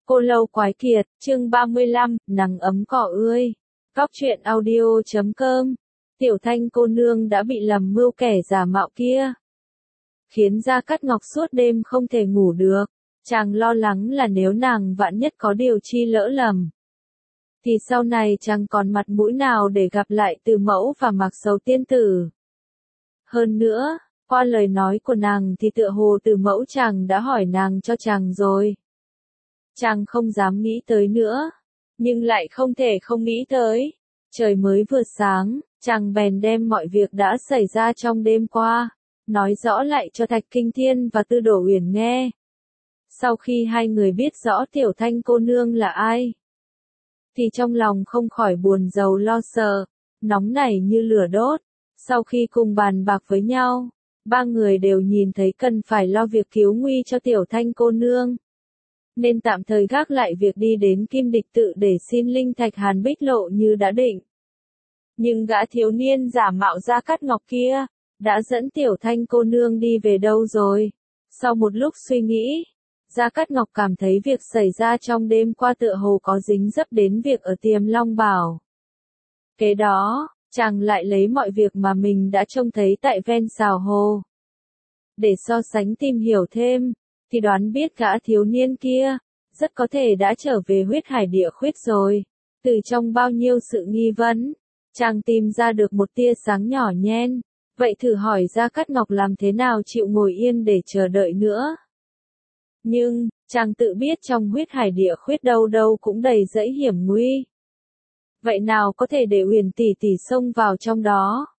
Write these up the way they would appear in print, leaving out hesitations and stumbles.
Cô Lâu Quái Kiệt, chương 35, nắng ấm cỏ ươi. Góc truyện audio.com. Tiểu Thanh cô nương đã bị lầm mưu kẻ giả mạo kia, khiến Gia Cát Ngọc suốt đêm không thể ngủ được. Chàng lo lắng là nếu nàng vạn nhất có điều chi lỡ lầm, thì sau này chàng còn mặt mũi nào để gặp lại Từ Mẫu và Mạc Sầu tiên tử. Hơn nữa, qua lời nói của nàng thì tựa hồ Từ Mẫu chàng đã hỏi nàng cho chàng rồi. Chàng không dám nghĩ tới nữa, nhưng lại không thể không nghĩ tới. Trời mới vừa sáng, chàng bèn đem mọi việc đã xảy ra trong đêm qua, nói rõ lại cho Thạch Kinh Thiên và Tư Đổ Uyển nghe. Sau khi hai người biết rõ Tiểu Thanh cô nương là ai, thì trong lòng không khỏi buồn rầu lo sợ, nóng nảy như lửa đốt. Sau khi cùng bàn bạc với nhau, ba người đều nhìn thấy cần phải lo việc cứu nguy cho Tiểu Thanh cô nương, nên tạm thời gác lại việc đi đến Kim Địch Tự để xin linh thạch Hàn Bích Lộ như đã định. Nhưng gã thiếu niên giả mạo Gia Cát Ngọc kia, đã dẫn Tiểu Thanh cô nương đi về đâu rồi? Sau một lúc suy nghĩ, Gia Cát Ngọc cảm thấy việc xảy ra trong đêm qua tựa hồ có dính dấp đến việc ở Tiềm Long Bảo. Kế đó, chàng lại lấy mọi việc mà mình đã trông thấy tại ven sào hồ để so sánh tìm hiểu thêm, thì đoán biết gã thiếu niên kia rất có thể đã trở về Huyết Hải Địa Khuyết rồi. Từ trong bao nhiêu sự nghi vấn, chàng tìm ra được một tia sáng nhỏ nhen. Vậy thử hỏi Gia Cát Ngọc làm thế nào chịu ngồi yên để chờ đợi nữa. Nhưng, chàng tự biết trong Huyết Hải Địa Khuyết đâu đâu cũng đầy dẫy hiểm nguy. Vậy nào có thể để Uyển tỷ tỷ xông vào trong đó.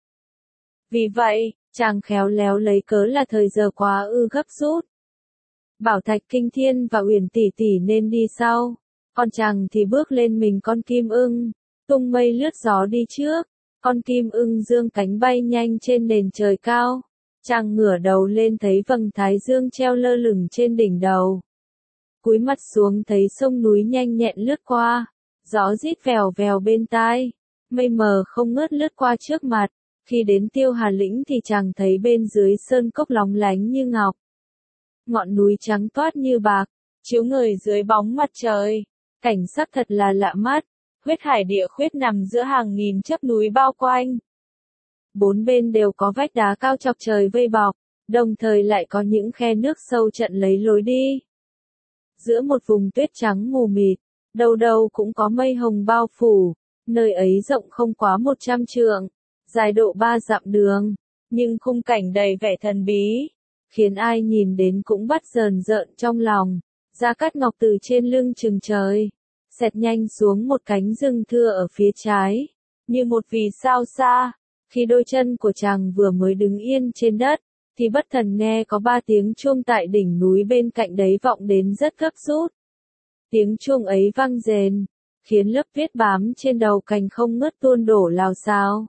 Vì vậy, chàng khéo léo lấy cớ là thời giờ quá gấp rút, bảo Thạch Kinh Thiên và Uyển tỷ tỷ nên đi sau, còn chàng thì bước lên mình con kim ưng, tung mây lướt gió đi trước. Con kim ưng dương cánh bay nhanh trên nền trời cao. Chàng ngửa đầu lên thấy vầng thái dương treo lơ lửng trên đỉnh đầu. Cúi mặt xuống thấy sông núi nhanh nhẹn lướt qua, gió rít vèo vèo bên tai, mây mờ không ngớt lướt qua trước mặt. Khi đến Tiêu Hà Lĩnh thì chàng thấy bên dưới sơn cốc lóng lánh như ngọc, ngọn núi trắng toát như bạc, chiếu ngời dưới bóng mặt trời. Cảnh sắc thật là lạ mắt. Huyết Hải Địa Khuyết nằm giữa hàng nghìn chớp núi bao quanh. Bốn bên đều có vách đá cao chọc trời vây bọc, đồng thời lại có những khe nước sâu chặn lấy lối đi. Giữa một vùng tuyết trắng mù mịt, đâu đâu cũng có mây hồng bao phủ, nơi ấy rộng không quá 100 trượng, dài độ 3 dặm đường, nhưng khung cảnh đầy vẻ thần bí, khiến ai nhìn đến cũng bắt rờn rợn trong lòng. Gia Cát Ngọc từ trên lưng chừng trời, xẹt nhanh xuống một cánh rừng thưa ở phía trái, như một vì sao xa. Khi đôi chân của chàng vừa mới đứng yên trên đất, thì bất thần nghe có 3 tiếng chuông tại đỉnh núi bên cạnh đấy vọng đến rất gấp rút. Tiếng chuông ấy vang rền, khiến lớp tuyết bám trên đầu cành không ngớt tuôn đổ lào xào.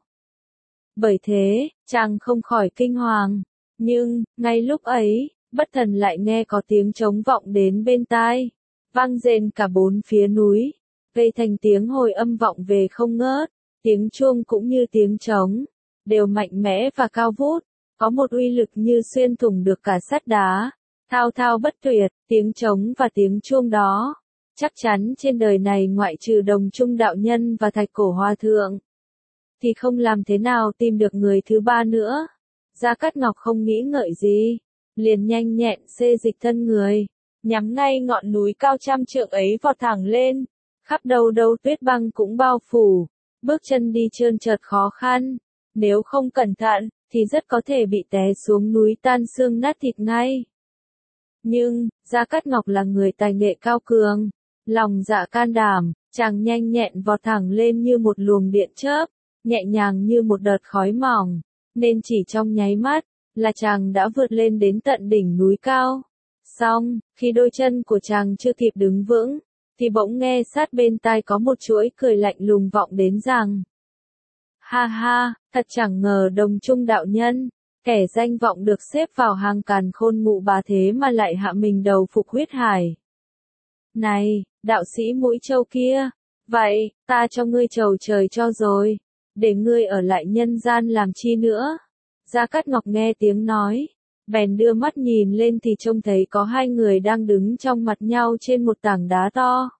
Bởi thế, chàng không khỏi kinh hoàng. Nhưng, ngay lúc ấy, bất thần lại nghe có tiếng trống vọng đến bên tai, vang rền cả bốn phía núi, gây thành tiếng hồi âm vọng về không ngớt. Tiếng chuông cũng như tiếng trống, đều mạnh mẽ và cao vút, có một uy lực như xuyên thủng được cả sắt đá, thao thao bất tuyệt. Tiếng trống và tiếng chuông đó, chắc chắn trên đời này ngoại trừ Đồng Trung đạo nhân và Thạch Cổ Hòa thượng, thì không làm thế nào tìm được người thứ ba nữa. Gia Cát Ngọc không nghĩ ngợi gì, liền nhanh nhẹn xê dịch thân người, nhắm ngay ngọn núi cao trăm trượng ấy vọt thẳng lên. Khắp đâu đâu tuyết băng cũng bao phủ, bước chân đi trơn trượt khó khăn, nếu không cẩn thận, thì rất có thể bị té xuống núi tan xương nát thịt ngay. Nhưng, Gia Cát Ngọc là người tài nghệ cao cường, lòng dạ can đảm, chàng nhanh nhẹn vọt thẳng lên như một luồng điện chớp, nhẹ nhàng như một đợt khói mỏng, nên chỉ trong nháy mắt, là chàng đã vượt lên đến tận đỉnh núi cao. Xong, khi đôi chân của chàng chưa kịp đứng vững, thì bỗng nghe sát bên tai có một chuỗi cười lạnh lùng vọng đến rằng: Ha ha, thật chẳng ngờ Đồng Trung đạo nhân, kẻ danh vọng được xếp vào hàng càn khôn ngụ bá thế mà lại hạ mình đầu phục huyết hải. Này, đạo sĩ mũi trâu kia, vậy, ta cho ngươi trầu trời cho rồi, để ngươi ở lại nhân gian làm chi nữa. Gia Cát Ngọc nghe tiếng nói, bèn đưa mắt nhìn lên thì trông thấy có hai người đang đứng trong mặt nhau trên một tảng đá to.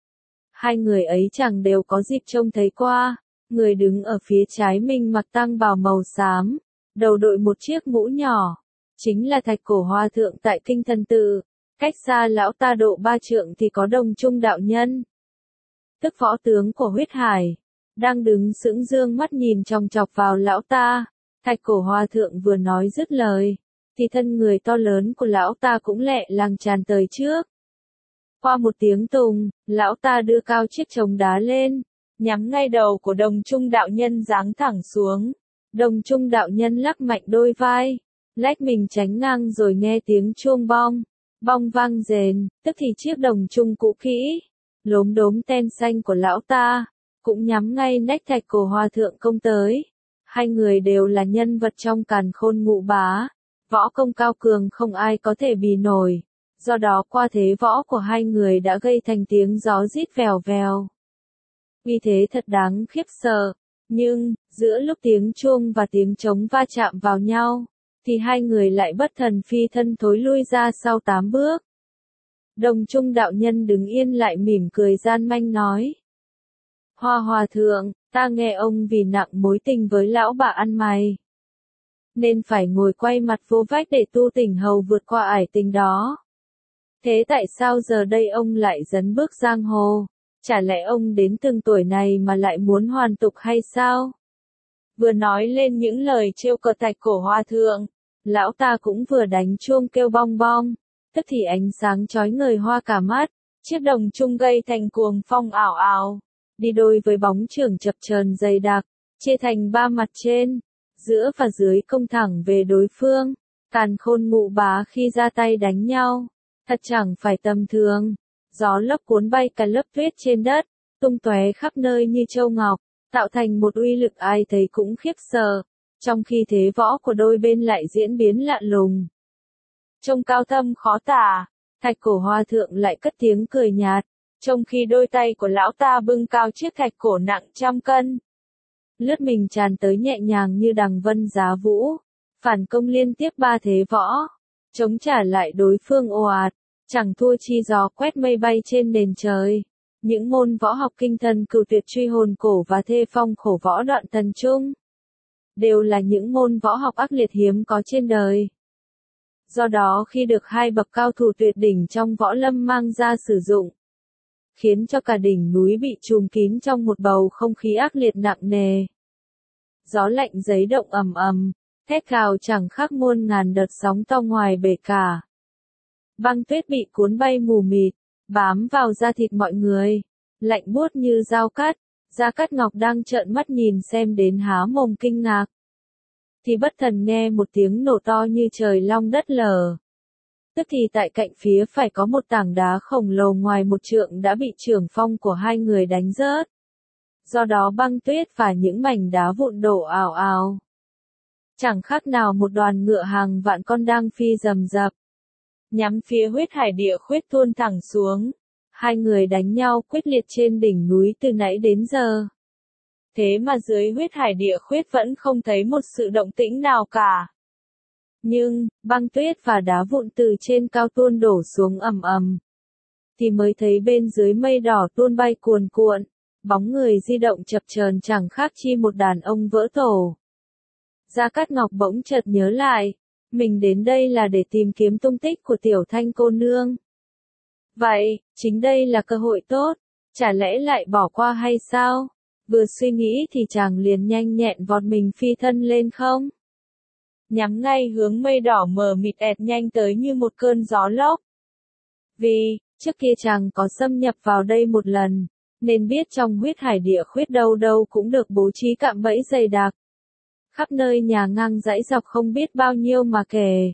Hai người ấy chẳng đều có dịp trông thấy qua, người đứng ở phía trái mình mặc tang bào màu xám, đầu đội một chiếc mũ nhỏ, chính là Thạch Cổ Hòa Thượng tại Kinh Thần Tự, cách xa lão ta độ 3 trượng thì có Đồng Trung đạo nhân, tức võ tướng của huyết hải, đang đứng sững dương mắt nhìn chòng chọc vào lão ta. Thạch Cổ Hòa Thượng vừa nói dứt lời, thì thân người to lớn của lão ta cũng lẹ làng tràn tới trước. Qua một tiếng tùng, lão ta đưa cao chiếc trống đá lên, nhắm ngay đầu của Đồng Trung đạo nhân giáng thẳng xuống. Đồng Trung đạo nhân lắc mạnh đôi vai, lách mình tránh ngang rồi nghe tiếng chuông bong, bong vang rền, tức thì chiếc đồng trung cũ kỹ, lốm đốm ten xanh của lão ta, cũng nhắm ngay nách Thạch Cổ Hòa Thượng công tới. Hai người đều là nhân vật trong Càn Khôn Ngũ Bá, võ công cao cường không ai có thể bì nổi, do đó qua thế võ của hai người đã gây thành tiếng gió rít vèo vèo. Uy thế thật đáng khiếp sợ, nhưng, giữa lúc tiếng chuông và tiếng trống va chạm vào nhau, thì hai người lại bất thần phi thân thối lui ra sau 8 bước. Đồng Trung đạo nhân đứng yên lại mỉm cười gian manh nói. Hoa Hòa Thượng, ta nghe ông vì nặng mối tình với lão bà ăn mày, nên phải ngồi quay mặt vô vách để tu tỉnh hầu vượt qua ải tình đó. Thế tại sao giờ đây ông lại dấn bước giang hồ? Chả lẽ ông đến từng tuổi này mà lại muốn hoàn tục hay sao? Vừa nói lên những lời trêu cợt Thạch Cổ Hòa Thượng, lão ta cũng vừa đánh chuông kêu bong bong, tức thì ánh sáng chói ngời hoa cả mắt, chiếc đồng trung gây thành cuồng phong ảo ảo, đi đôi với bóng chưởng chập chờn dày đặc, chia thành 3 mặt trên, giữa và dưới công thẳng về đối phương. Càn Khôn Ngũ Bá khi ra tay đánh nhau, thật chẳng phải tầm thường. Gió lốc cuốn bay cả lớp tuyết trên đất, tung tóe khắp nơi như châu ngọc, tạo thành một uy lực ai thấy cũng khiếp sợ, trong khi thế võ của đôi bên lại diễn biến lạ lùng. Trông cao thâm khó tả, Thạch Cổ Hòa Thượng lại cất tiếng cười nhạt, trong khi đôi tay của lão ta bưng cao chiếc thạch cổ nặng 100 cân. Lướt mình tràn tới nhẹ nhàng như đằng vân giá vũ, phản công liên tiếp 3 thế võ, chống trả lại đối phương ồ ạt. Chẳng thua chi gió quét mây bay trên nền trời. Những môn võ học kinh thần cửu tuyệt truy hồn cổ và thê phong khổ võ đoạn thần trung, đều là những môn võ học ác liệt hiếm có trên đời. Do đó khi được hai bậc cao thủ tuyệt đỉnh trong võ lâm mang ra sử dụng, khiến cho cả đỉnh núi bị trùm kín trong một bầu không khí ác liệt nặng nề. Gió lạnh giấy động ầm ầm, thét gào chẳng khác muôn ngàn đợt sóng to ngoài bể cả. Băng tuyết bị cuốn bay mù mịt, bám vào da thịt mọi người, lạnh buốt như dao cắt. Gia Cát Ngọc đang trợn mắt nhìn xem đến há mồm kinh ngạc, thì bất thần nghe một tiếng nổ to như trời long đất lở. Tức thì tại cạnh phía phải có một tảng đá khổng lồ ngoài 1 trượng đã bị chưởng phong của hai người đánh rớt. Do đó băng tuyết và những mảnh đá vụn đổ ào ào. Chẳng khác nào một đoàn ngựa hàng vạn con đang phi rầm rập, nhắm phía huyết hải địa khuyết tuôn thẳng xuống. Hai người đánh nhau quyết liệt trên đỉnh núi từ nãy đến giờ. Thế mà dưới huyết hải địa khuyết vẫn không thấy một sự động tĩnh nào cả. Nhưng, băng tuyết và đá vụn từ trên cao tuôn đổ xuống ầm ầm, thì mới thấy bên dưới mây đỏ tuôn bay cuồn cuộn, bóng người di động chập chờn chẳng khác chi một đàn ông vỡ tổ. Gia Cát Ngọc bỗng chợt nhớ lại, mình đến đây là để tìm kiếm tung tích của Tiểu Thanh cô nương. Vậy, chính đây là cơ hội tốt, chả lẽ lại bỏ qua hay sao? Vừa suy nghĩ thì chàng liền nhanh nhẹn vọt mình phi thân lên không. Nhắm ngay hướng mây đỏ mờ mịt ẹt nhanh tới như một cơn gió lốc. Vì, trước kia chàng có xâm nhập vào đây một lần, nên biết trong huyết hải địa khuyết đâu đâu cũng được bố trí cạm bẫy dày đặc. Khắp nơi nhà ngang dãy dọc không biết bao nhiêu mà kể.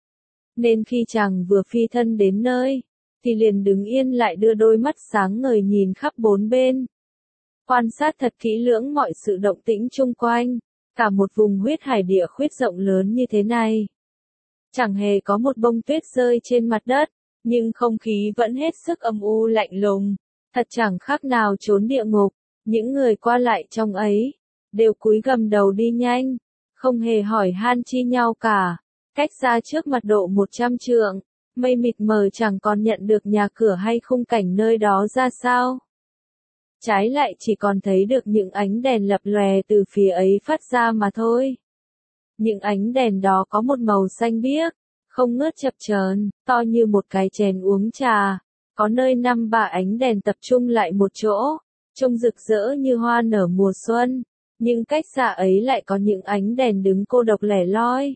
Nên khi chàng vừa phi thân đến nơi, thì liền đứng yên lại đưa đôi mắt sáng ngời nhìn khắp bốn bên. Quan sát thật kỹ lưỡng mọi sự động tĩnh chung quanh, cả một vùng huyết hải địa khuyết rộng lớn như thế này. Chẳng hề có một bông tuyết rơi trên mặt đất, nhưng không khí vẫn hết sức âm u lạnh lùng, thật chẳng khác nào trốn địa ngục. Những người qua lại trong ấy, đều cúi gằm đầu đi nhanh, không hề hỏi han chi nhau cả. cách xa trước mặt độ 100 trượng, mây mịt mờ chẳng còn nhận được nhà cửa hay khung cảnh nơi đó ra sao. Trái lại chỉ còn thấy được những ánh đèn lập lòe từ phía ấy phát ra mà thôi. Những ánh đèn đó có một màu xanh biếc, không ngớt chập chờn, to như một cái chén uống trà. Có nơi 5-3 ánh đèn tập trung lại một chỗ, trông rực rỡ như hoa nở mùa xuân, nhưng cách xa ấy lại có những ánh đèn đứng cô độc lẻ loi.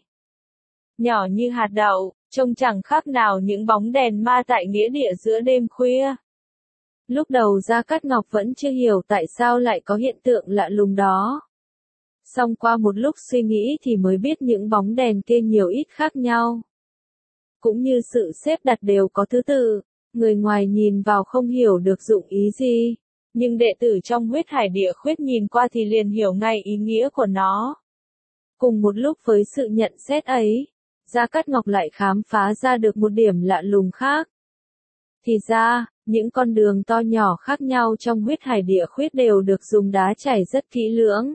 Nhỏ như hạt đậu, trông chẳng khác nào những bóng đèn ma tại nghĩa địa giữa đêm khuya. Lúc đầu Gia Cát Ngọc vẫn chưa hiểu tại sao lại có hiện tượng lạ lùng đó. Xong qua một lúc suy nghĩ thì mới biết những bóng đèn kia nhiều ít khác nhau. Cũng như sự xếp đặt đều có thứ tự, người ngoài nhìn vào không hiểu được dụng ý gì, nhưng đệ tử trong huyết hải địa khuyết nhìn qua thì liền hiểu ngay ý nghĩa của nó. Cùng một lúc với sự nhận xét ấy, Gia Cát Ngọc lại khám phá ra được một điểm lạ lùng khác. Thì ra, những con đường to nhỏ khác nhau trong huyết hải địa khuyết đều được dùng đá chảy rất kỹ lưỡng.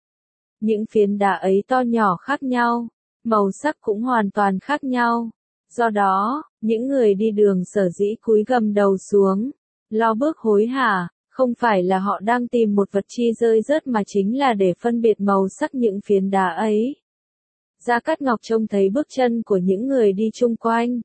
Những phiến đá ấy to nhỏ khác nhau, màu sắc cũng hoàn toàn khác nhau. Do đó, những người đi đường sở dĩ cúi gằm đầu xuống, lo bước hối hả, không phải là họ đang tìm một vật chi rơi rớt mà chính là để phân biệt màu sắc những phiến đá ấy. Gia Cát Ngọc trông thấy bước chân của những người đi chung quanh,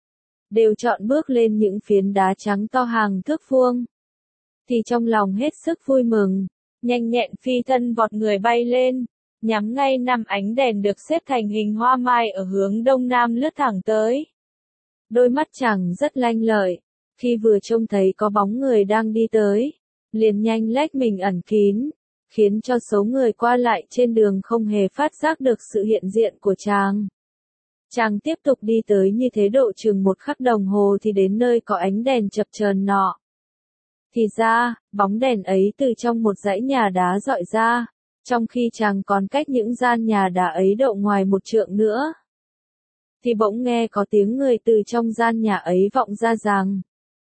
đều chọn bước lên những phiến đá trắng to hàng thước vuông. Thì trong lòng hết sức vui mừng, nhanh nhẹn phi thân vọt người bay lên, nhắm ngay 5 ánh đèn được xếp thành hình hoa mai ở hướng đông nam lướt thẳng tới. Đôi mắt chàng rất lanh lợi, khi vừa trông thấy có bóng người đang đi tới, liền nhanh lách mình ẩn kín, khiến cho số người qua lại trên đường không hề phát giác được sự hiện diện của chàng. Chàng tiếp tục đi tới như thế độ chừng 1 khắc đồng hồ thì đến nơi có ánh đèn chập chờn nọ. Thì ra, bóng đèn ấy từ trong một dãy nhà đá dọi ra, trong khi chàng còn cách những gian nhà đá ấy độ ngoài 1 trượng nữa. Thì bỗng nghe có tiếng người từ trong gian nhà ấy vọng ra rằng: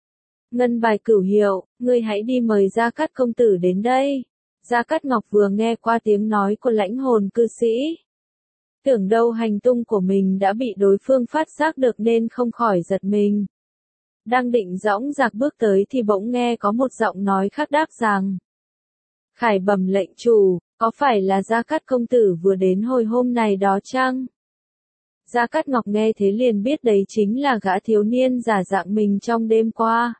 Ngân bài cửu hiệu, ngươi hãy đi mời Gia Cát công tử đến đây. Gia Cát Ngọc vừa nghe qua tiếng nói của lãnh hồn cư sĩ, tưởng đâu hành tung của mình đã bị đối phương phát giác được nên không khỏi giật mình. Đang định dõng dạc bước tới thì bỗng nghe có một giọng nói khác đáp rằng: Khải bẩm lệnh chủ, có phải là Gia Cát công tử vừa đến hồi hôm này đó chăng? Gia Cát Ngọc nghe thế liền biết đấy chính là gã thiếu niên giả dạng mình trong đêm qua.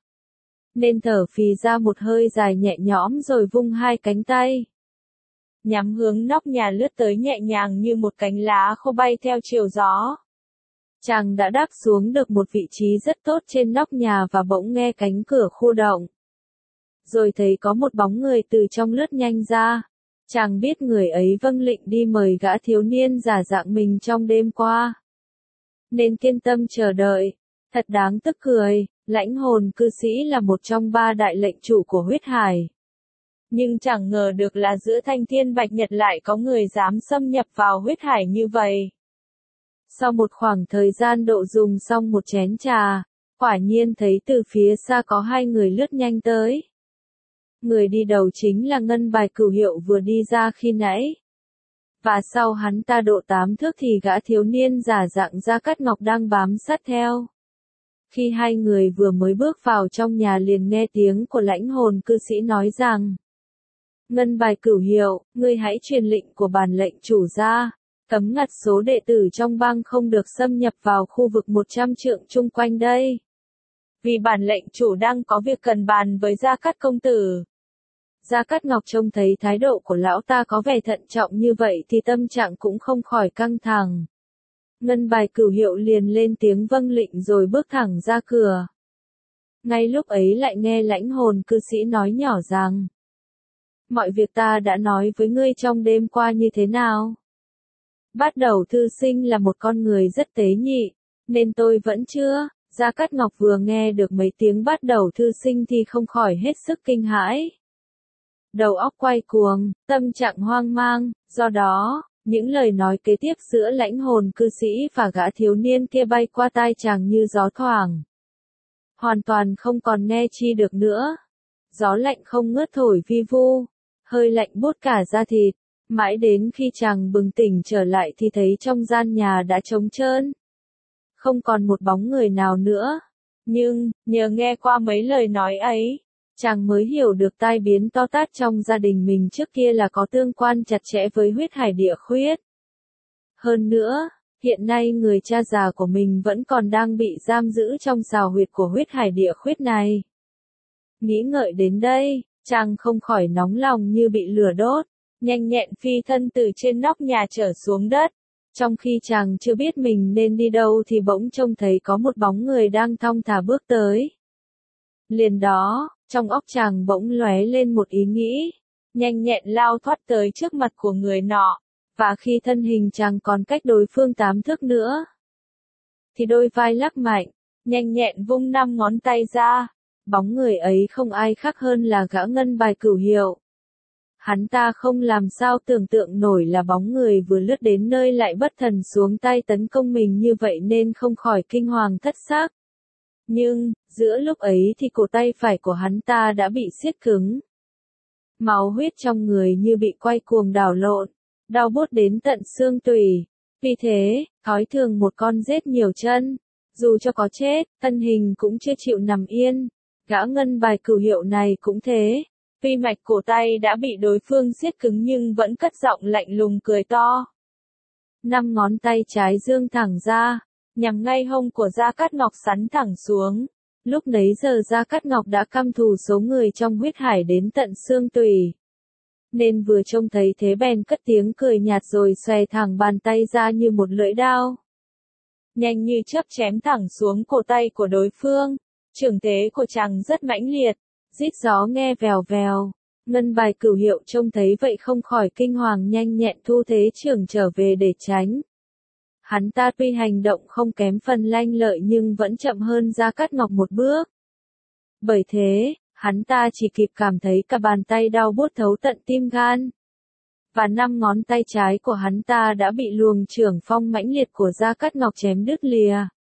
Nên thở phì ra một hơi dài nhẹ nhõm rồi vung 2 cánh tay, nhắm hướng nóc nhà lướt tới nhẹ nhàng như một cánh lá khô bay theo chiều gió. Chàng đã đáp xuống được một vị trí rất tốt trên nóc nhà và bỗng nghe cánh cửa khu động. Rồi thấy có một bóng người từ trong lướt nhanh ra. Chàng biết người ấy vâng lệnh đi mời gã thiếu niên giả dạng mình trong đêm qua, nên kiên tâm chờ đợi. Thật đáng tức cười, lãnh hồn cư sĩ là một trong 3 đại lệnh chủ của huyết hải. Nhưng chẳng ngờ được là giữa thanh thiên bạch nhật lại có người dám xâm nhập vào huyết hải như vậy. Sau một khoảng thời gian độ dùng xong một chén trà, quả nhiên thấy từ phía xa có 2 người lướt nhanh tới. Người đi đầu chính là ngân bài cửu hiệu vừa đi ra khi nãy. Và sau hắn ta độ 8 thước thì gã thiếu niên giả dạng Gia Cát Ngọc đang bám sát theo. Khi 2 người vừa mới bước vào trong nhà liền nghe tiếng của lãnh hồn cư sĩ nói rằng: Ngân bài cửu hiệu, ngươi hãy truyền lệnh của bản lệnh chủ ra, cấm ngặt số đệ tử trong bang không được xâm nhập vào khu vực 100 trượng chung quanh đây. Vì bản lệnh chủ đang có việc cần bàn với Gia Cát công tử. Gia Cát Ngọc trông thấy thái độ của lão ta có vẻ thận trọng như vậy thì tâm trạng cũng không khỏi căng thẳng. Ngân bài cửu hiệu liền lên tiếng vâng lệnh rồi bước thẳng ra cửa. Ngay lúc ấy lại nghe lãnh hồn cư sĩ nói nhỏ rằng: Mọi việc ta đã nói với ngươi trong đêm qua như thế nào? Bát Đầu thư sinh là một con người rất tế nhị, nên tôi vẫn chưa. Gia Cát Ngọc vừa nghe được mấy tiếng Bát Đầu thư sinh thì không khỏi hết sức kinh hãi. Đầu óc quay cuồng, tâm trạng hoang mang, do đó, những lời nói kế tiếp giữa lãnh hồn cư sĩ và gã thiếu niên kia bay qua tai chàng như gió thoảng. Hoàn toàn không còn nghe chi được nữa. Gió lạnh không ngớt thổi vi vu, hơi lạnh buốt cả da thịt, Mãi đến khi chàng bừng tỉnh trở lại thì thấy trong gian nhà đã trống trơn. Không còn một bóng người nào nữa. Nhưng, nhờ nghe qua mấy lời nói ấy, chàng mới hiểu được tai biến to tát trong gia đình mình trước kia là có tương quan chặt chẽ với huyết hải địa khuyết. Hơn nữa, hiện nay người cha già của mình vẫn còn đang bị giam giữ trong xào huyệt của huyết hải địa khuyết này. Nghĩ ngợi đến đây, chàng không khỏi nóng lòng như bị lửa đốt, nhanh nhẹn phi thân từ trên nóc nhà trở xuống đất. Trong khi chàng chưa biết mình nên đi đâu thì bỗng trông thấy có một bóng người đang thong thả bước tới. Liền đó, trong óc chàng bỗng lóe lên một ý nghĩ, nhanh nhẹn lao thoát tới trước mặt của người nọ, và khi thân hình chàng còn cách đối phương 8 thước nữa, thì đôi vai lắc mạnh, nhanh nhẹn vung 5 ngón tay ra, bóng người ấy không ai khác hơn là gã Ngân Bài Cửu Hiệu. Hắn ta không làm sao tưởng tượng nổi là bóng người vừa lướt đến nơi lại bất thần xuống tay tấn công mình như vậy nên không khỏi kinh hoàng thất xác. Nhưng, giữa lúc ấy thì cổ tay phải của hắn ta đã bị siết cứng. Máu huyết trong người như bị quay cuồng đảo lộn, đau buốt đến tận xương tủy. Vì thế, thói thường một con rết nhiều chân, dù cho có chết, thân hình cũng chưa chịu nằm yên. Gã Ngân Bài Cửu Hiệu này cũng thế. Tuy mạch cổ tay đã bị đối phương siết cứng nhưng vẫn cất giọng lạnh lùng cười to. 5 ngón tay trái giương thẳng ra, nhằm ngay hông của Gia Cát Ngọc sắn thẳng xuống. Lúc nấy giờ Gia Cát Ngọc đã căm thù số người trong huyết hải đến tận xương tủy. Nên vừa trông thấy thế bèn cất tiếng cười nhạt rồi xòe thẳng bàn tay ra như một lưỡi đao. Nhanh như chớp chém thẳng xuống cổ tay của đối phương. Chưởng thế của chàng rất mãnh liệt. Rít gió nghe vèo vèo, Ngân Bài Cửu Hiệu trông thấy vậy không khỏi kinh hoàng nhanh nhẹn thu thế chưởng trở về để tránh. Hắn ta tuy hành động không kém phần lanh lợi nhưng vẫn chậm hơn Gia Cát Ngọc một bước. Bởi thế, hắn ta chỉ kịp cảm thấy cả bàn tay đau buốt thấu tận tim gan. Và 5 ngón tay trái của hắn ta đã bị luồng chưởng phong mãnh liệt của Gia Cát Ngọc chém đứt lìa.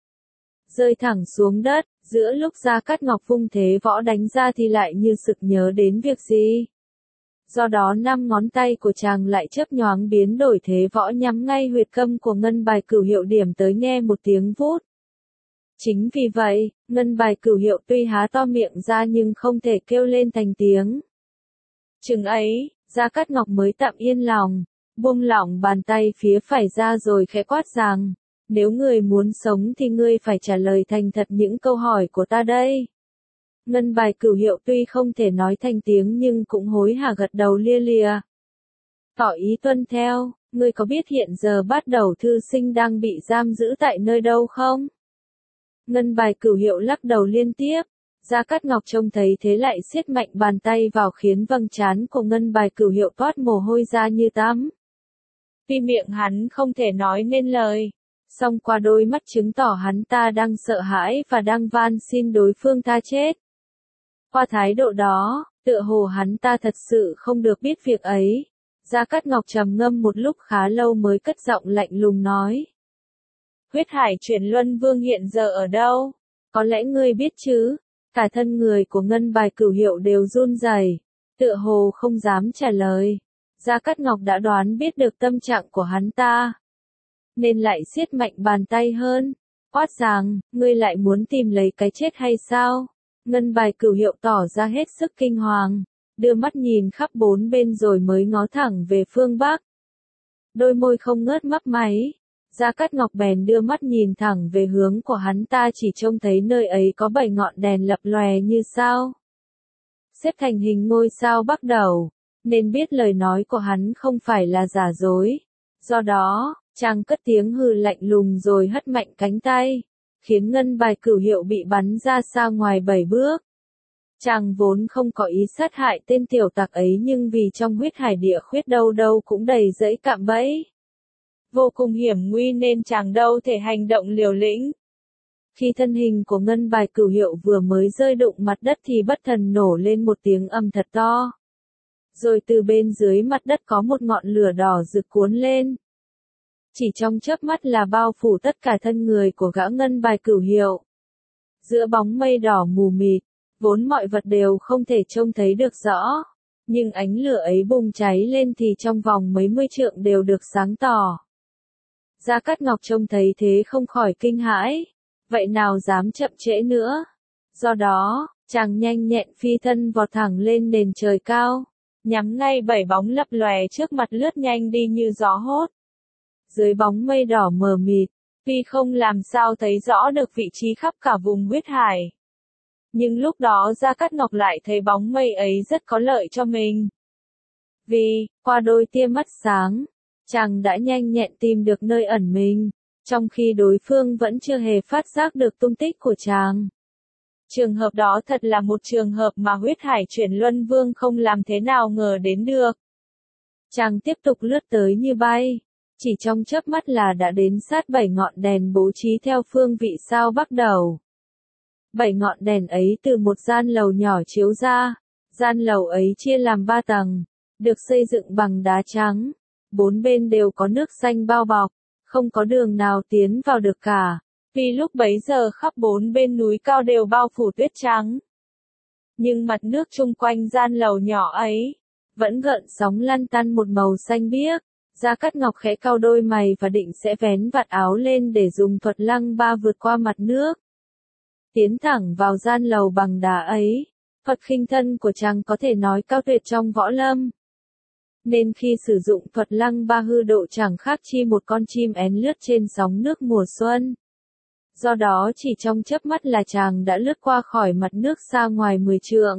Rơi thẳng xuống đất. Giữa lúc Gia Cát Ngọc vung thế võ đánh ra thì lại như sực nhớ đến việc gì. Do đó 5 ngón tay của chàng lại chớp nhoáng biến đổi thế võ nhắm ngay huyệt câm của Ngân Bài Cửu Hiệu điểm tới nghe một tiếng vút. Chính vì vậy, Ngân Bài Cửu Hiệu tuy há to miệng ra nhưng không thể kêu lên thành tiếng. Chừng ấy, Gia Cát Ngọc mới tạm yên lòng, buông lỏng bàn tay phía phải ra rồi khẽ quát rằng. Nếu người muốn sống thì ngươi phải trả lời thành thật những câu hỏi của ta đây. Ngân Bài Cửu Hiệu tuy không thể nói thành tiếng nhưng cũng hối hả gật đầu lia lịa. Tỏ ý tuân theo, ngươi có biết hiện giờ Bát Đầu thư sinh đang bị giam giữ tại nơi đâu không? Ngân Bài Cửu Hiệu lắc đầu liên tiếp. Gia Cát Ngọc trông thấy thế lại siết mạnh bàn tay vào khiến vầng trán của Ngân Bài Cửu Hiệu toát mồ hôi ra như tắm. Tuy miệng hắn không thể nói nên lời. Song qua đôi mắt chứng tỏ hắn ta đang sợ hãi và đang van xin đối phương tha chết. Qua thái độ đó, tựa hồ hắn ta thật sự không được biết việc ấy. Gia Cát Ngọc trầm ngâm một lúc khá lâu mới cất giọng lạnh lùng nói. Huyết hải chuyển luân vương hiện giờ ở đâu? Có lẽ ngươi biết chứ? Cả thân người của Ngân Bài Cửu Hiệu đều run rẩy, tựa hồ không dám trả lời. Gia Cát Ngọc đã đoán biết được tâm trạng của hắn ta. Nên lại siết mạnh bàn tay hơn, quát rằng, ngươi lại muốn tìm lấy cái chết hay sao? Ngân Bài Cửu Hiệu tỏ ra hết sức kinh hoàng, đưa mắt nhìn khắp bốn bên rồi mới ngó thẳng về phương Bắc. Đôi môi không ngớt mấp máy, Gia Cát Ngọc bèn đưa mắt nhìn thẳng về hướng của hắn ta chỉ trông thấy nơi ấy có 7 ngọn đèn lập lòe như sao. Xếp thành hình ngôi sao Bắc Đầu, nên biết lời nói của hắn không phải là giả dối. Do đó, chàng cất tiếng hừ lạnh lùng rồi hất mạnh cánh tay, khiến Ngân Bài Cửu Hiệu bị bắn ra xa ngoài 7 bước. Chàng vốn không có ý sát hại tên tiểu tặc ấy nhưng vì trong huyết hải địa khuyết đâu đâu cũng đầy rẫy cạm bẫy. Vô cùng hiểm nguy nên chàng đâu thể hành động liều lĩnh. Khi thân hình của Ngân Bài Cửu Hiệu vừa mới rơi đụng mặt đất thì bất thần nổ lên một tiếng ầm thật to. Rồi từ bên dưới mặt đất có một ngọn lửa đỏ rực cuốn lên. Chỉ trong chớp mắt là bao phủ tất cả thân người của gã Ngân Bài Cửu Hiệu. Giữa bóng mây đỏ mù mịt, vốn mọi vật đều không thể trông thấy được rõ. Nhưng ánh lửa ấy bùng cháy lên thì trong vòng mấy mươi trượng đều được sáng tỏ. Gia Cát Ngọc trông thấy thế không khỏi kinh hãi, vậy nào dám chậm trễ nữa. Do đó, chàng nhanh nhẹn phi thân vọt thẳng lên nền trời cao, nhắm ngay 7 bóng lập lòe trước mặt lướt nhanh đi như gió hốt. Dưới bóng mây đỏ mờ mịt, tuy không làm sao thấy rõ được vị trí khắp cả vùng huyết hải. Nhưng lúc đó Gia Cát Ngọc lại thấy bóng mây ấy rất có lợi cho mình. Vì, qua đôi tia mắt sáng, chàng đã nhanh nhẹn tìm được nơi ẩn mình, trong khi đối phương vẫn chưa hề phát giác được tung tích của chàng. Trường hợp đó thật là một trường hợp mà huyết hải chuyển luân vương không làm thế nào ngờ đến được. Chàng tiếp tục lướt tới như bay, chỉ trong chớp mắt là đã đến sát 7 ngọn đèn bố trí theo phương vị sao bắc đầu. 7 ngọn đèn ấy từ một gian lầu nhỏ chiếu ra, gian lầu ấy chia làm 3 tầng, được xây dựng bằng đá trắng, 4 bên đều có nước xanh bao bọc, không có đường nào tiến vào được cả, vì lúc bấy giờ khắp 4 bên núi cao đều bao phủ tuyết trắng. Nhưng mặt nước chung quanh gian lầu nhỏ ấy, vẫn gợn sóng lăn tăn một màu xanh biếc. Gia Cát Ngọc khẽ cau đôi mày và định sẽ vén vạt áo lên để dùng thuật lăng ba vượt qua mặt nước. Tiến thẳng vào gian lầu bằng đá ấy, thuật khinh thân của chàng có thể nói cao tuyệt trong võ lâm. Nên khi sử dụng thuật lăng ba hư độ chẳng khác chi một con chim én lướt trên sóng nước mùa xuân. Do đó chỉ trong chớp mắt là chàng đã lướt qua khỏi mặt nước xa ngoài 10 trượng.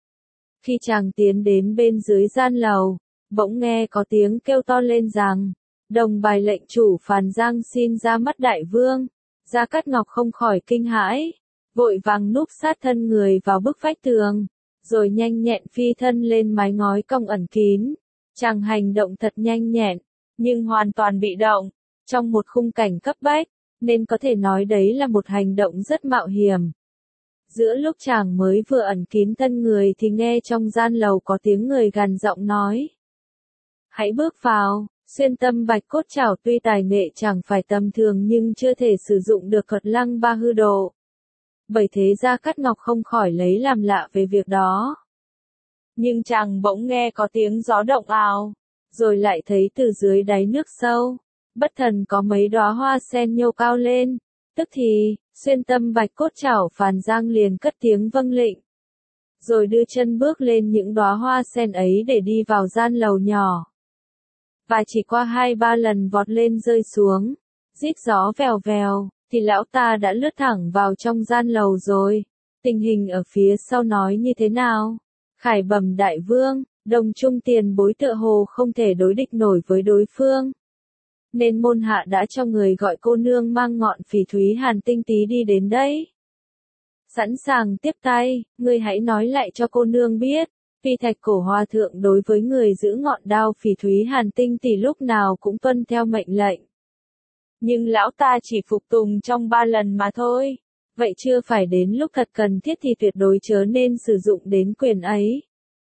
Khi chàng tiến đến bên dưới gian lầu, bỗng nghe có tiếng kêu to lên rằng, đồng bài lệnh chủ Phàn Giang xin ra mắt đại vương. Gia Cát Ngọc không khỏi kinh hãi, vội vàng núp sát thân người vào bức vách tường, rồi nhanh nhẹn phi thân lên mái ngói cong ẩn kín. Chàng hành động thật nhanh nhẹn, nhưng hoàn toàn bị động, trong một khung cảnh cấp bách, nên có thể nói đấy là một hành động rất mạo hiểm. Giữa lúc chàng mới vừa ẩn kín thân người thì nghe trong gian lầu có tiếng người gằn giọng nói. Hãy bước vào, xuyên tâm bạch cốt trảo tuy tài nghệ chẳng phải tầm thường nhưng chưa thể sử dụng được thuật lăng ba hư độ. Bởi thế Gia Cát Ngọc không khỏi lấy làm lạ về việc đó. Nhưng chàng bỗng nghe có tiếng gió động ào, rồi lại thấy từ dưới đáy nước sâu, bất thần có mấy đóa hoa sen nhô cao lên, tức thì, xuyên tâm bạch cốt trảo Phàn Giang liền cất tiếng vâng lệnh. Rồi đưa chân bước lên những đóa hoa sen ấy để đi vào gian lầu nhỏ. Và chỉ qua 2-3 lần vọt lên rơi xuống, rít gió vèo vèo, thì lão ta đã lướt thẳng vào trong gian lầu rồi. Tình hình ở phía sau nói như thế nào? Khải bẩm đại vương, đồng trung tiền bối tựa hồ không thể đối địch nổi với đối phương. Nên môn hạ đã cho người gọi cô nương mang ngọn phỉ thúy hàn tinh tí đi đến đây. Sẵn sàng tiếp tay, ngươi hãy nói lại cho cô nương biết, phi thạch cổ hòa thượng đối với người giữ ngọn đao phỉ thúy hàn tinh tỷ lúc nào cũng tuân theo mệnh lệnh. Nhưng lão ta chỉ phục tùng trong 3 lần mà thôi, vậy chưa phải đến lúc thật cần thiết thì tuyệt đối chớ nên sử dụng đến quyền ấy.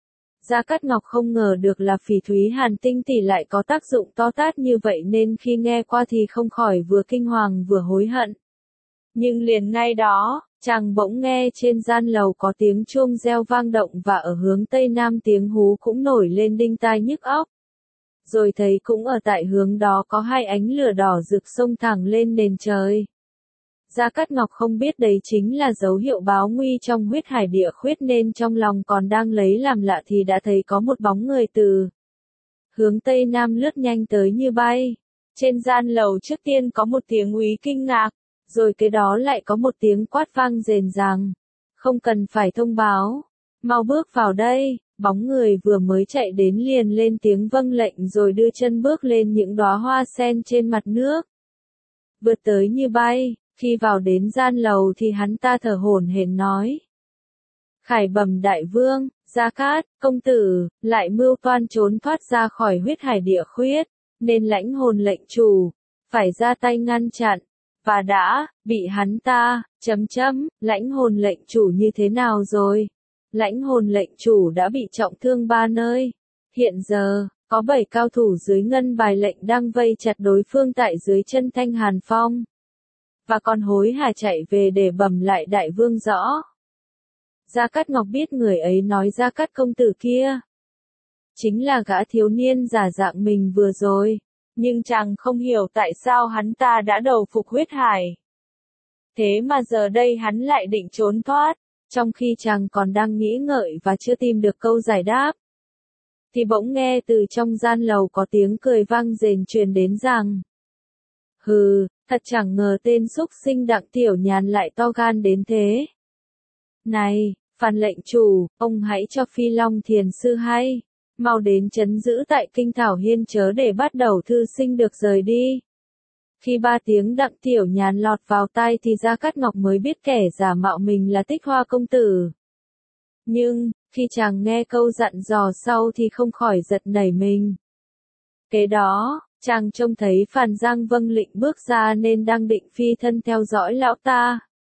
Gia Cát Ngọc không ngờ được là phỉ thúy hàn tinh tỷ lại có tác dụng to tát như vậy nên khi nghe qua thì không khỏi vừa kinh hoàng vừa hối hận. Nhưng liền ngay đó, chàng bỗng nghe trên gian lầu có tiếng chuông reo vang động và ở hướng tây nam tiếng hú cũng nổi lên đinh tai nhức óc. Rồi thấy cũng ở tại hướng đó có 2 ánh lửa đỏ rực xông thẳng lên nền trời. Gia Cát Ngọc không biết đấy chính là dấu hiệu báo nguy trong huyết hải địa khuyết nên trong lòng còn đang lấy làm lạ thì đã thấy có một bóng người từ hướng tây nam lướt nhanh tới như bay. Trên gian lầu trước tiên có một tiếng úy kinh ngạc, rồi kế đó lại có một tiếng quát vang rền ràng. Không cần phải thông báo, mau bước vào đây. Bóng người vừa mới chạy đến liền lên tiếng vâng lệnh rồi đưa chân bước lên những đóa hoa sen trên mặt nước. Vượt tới như bay, khi vào đến gian lầu thì hắn ta thở hổn hển nói. Khải bẩm đại vương, Gia Cát, công tử, lại mưu toan trốn thoát ra khỏi huyết hải địa khuyết, nên lãnh hồn lệnh chủ, phải ra tay ngăn chặn, và đã, bị hắn ta, lãnh hồn lệnh chủ như thế nào rồi? Lãnh hồn lệnh chủ đã bị trọng thương 3 nơi. Hiện giờ, có 7 cao thủ dưới ngân bài lệnh đang vây chặt đối phương tại dưới chân Thanh Hàn Phong. Và còn hối hả chạy về để bẩm lại đại vương rõ. Gia Cát Ngọc biết người ấy nói Gia Cát công tử kia. chính là gã thiếu niên giả dạng mình vừa rồi. Nhưng chàng không hiểu tại sao hắn ta đã đầu phục huyết hải. Thế mà giờ đây hắn lại định trốn thoát, trong khi chàng còn đang nghĩ ngợi và chưa tìm được câu giải đáp. Thì bỗng nghe từ trong gian lầu có tiếng cười vang rền truyền đến rằng: Hừ, thật chẳng ngờ tên xúc sinh Đặng Tiểu Nhàn lại to gan đến thế. Này, Phan lệnh chủ, ông hãy cho Phi Long Thiền Sư hay, mau đến trấn giữ tại Kinh Thảo Hiên chớ để bắt đầu thư sinh được rời đi. Khi ba tiếng Đặng Tiểu Nhàn lọt vào tai thì Gia Cát Ngọc mới biết kẻ giả mạo mình là Tích Hoa công tử. Nhưng, khi chàng nghe câu dặn dò sau thì không khỏi giật nảy mình. Kế đó, chàng trông thấy Phan Giang Vâng Lĩnh bước ra nên đang định phi thân theo dõi lão ta.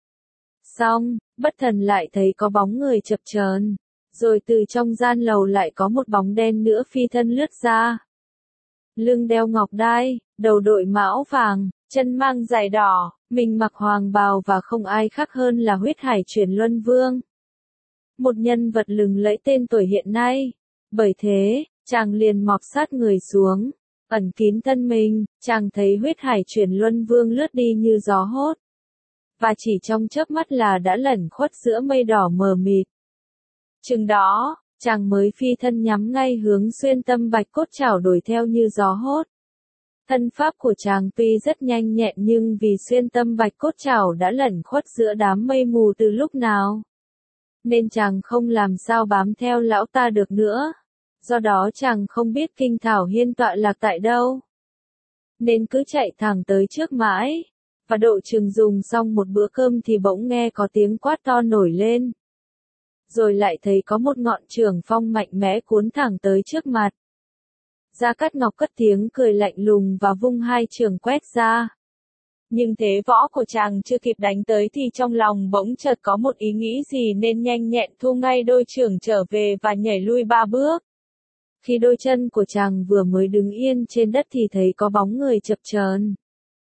Xong, bất thần lại thấy có bóng người chập chờn, rồi từ trong gian lầu lại có một bóng đen nữa phi thân lướt ra. Lưng đeo ngọc đai, đầu đội mão vàng, chân mang giày đỏ, mình mặc hoàng bào và không ai khác hơn là Huyết Hải Chuyển Luân Vương. Một nhân vật lừng lẫy tên tuổi hiện nay. Bởi thế, chàng liền mọp sát người xuống, ẩn kín thân mình, chàng thấy Huyết Hải Chuyển Luân Vương lướt đi như gió hốt. Và chỉ trong chớp mắt là đã lẩn khuất giữa mây đỏ mờ mịt. Chừng đó, chàng mới phi thân nhắm ngay hướng Xuyên Tâm Bạch Cốt Trảo đuổi theo như gió hốt. Thân pháp của chàng tuy rất nhanh nhẹn nhưng vì Xuyên Tâm Bạch Cốt Trảo đã lẩn khuất giữa đám mây mù từ lúc nào, nên chàng không làm sao bám theo lão ta được nữa. Do đó chàng không biết Kinh Thảo Hiên tọa lạc tại đâu, nên cứ chạy thẳng tới trước mãi. Và độ chừng dùng xong một bữa cơm thì bỗng nghe có tiếng quát to nổi lên. Rồi lại thấy có một ngọn trường phong mạnh mẽ cuốn thẳng tới trước mặt. Gia Cát Ngọc cất tiếng cười lạnh lùng và vung hai trường quét ra. Nhưng thế võ của chàng chưa kịp đánh tới thì trong lòng bỗng chợt có một ý nghĩ gì nên nhanh nhẹn thu ngay đôi trường trở về và nhảy lui 3 bước. Khi đôi chân của chàng vừa mới đứng yên trên đất thì thấy có bóng người chập chờn.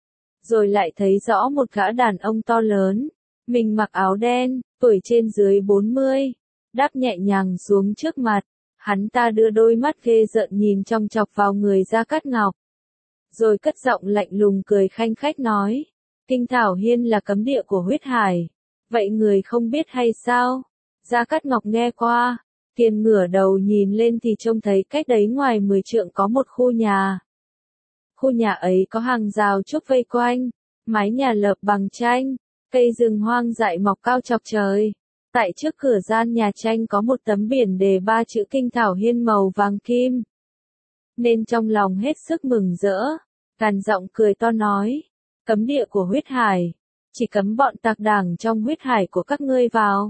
Rồi lại thấy rõ một gã đàn ông to lớn, mình mặc áo đen, tuổi trên dưới 40, đáp nhẹ nhàng xuống trước mặt. Hắn ta đưa đôi mắt ghê rợn nhìn chòng chọc vào người Gia Cát Ngọc. Rồi cất giọng lạnh lùng cười khanh khách nói: Kinh Thảo Hiên là cấm địa của huyết hải. Vậy người không biết hay sao? Gia Cát Ngọc nghe qua, liền ngửa đầu nhìn lên thì trông thấy cách đấy ngoài 10 trượng có một khu nhà. Khu nhà ấy có hàng rào trúc vây quanh, mái nhà lợp bằng tranh, cây rừng hoang dại mọc cao chọc trời. Tại trước cửa gian nhà tranh có một tấm biển đề 3 chữ Kinh Thảo Hiên màu vàng kim. Nên trong lòng hết sức mừng rỡ, gằn giọng cười to nói: Cấm địa của huyết hải, chỉ cấm bọn tặc đảng trong huyết hải của các ngươi vào.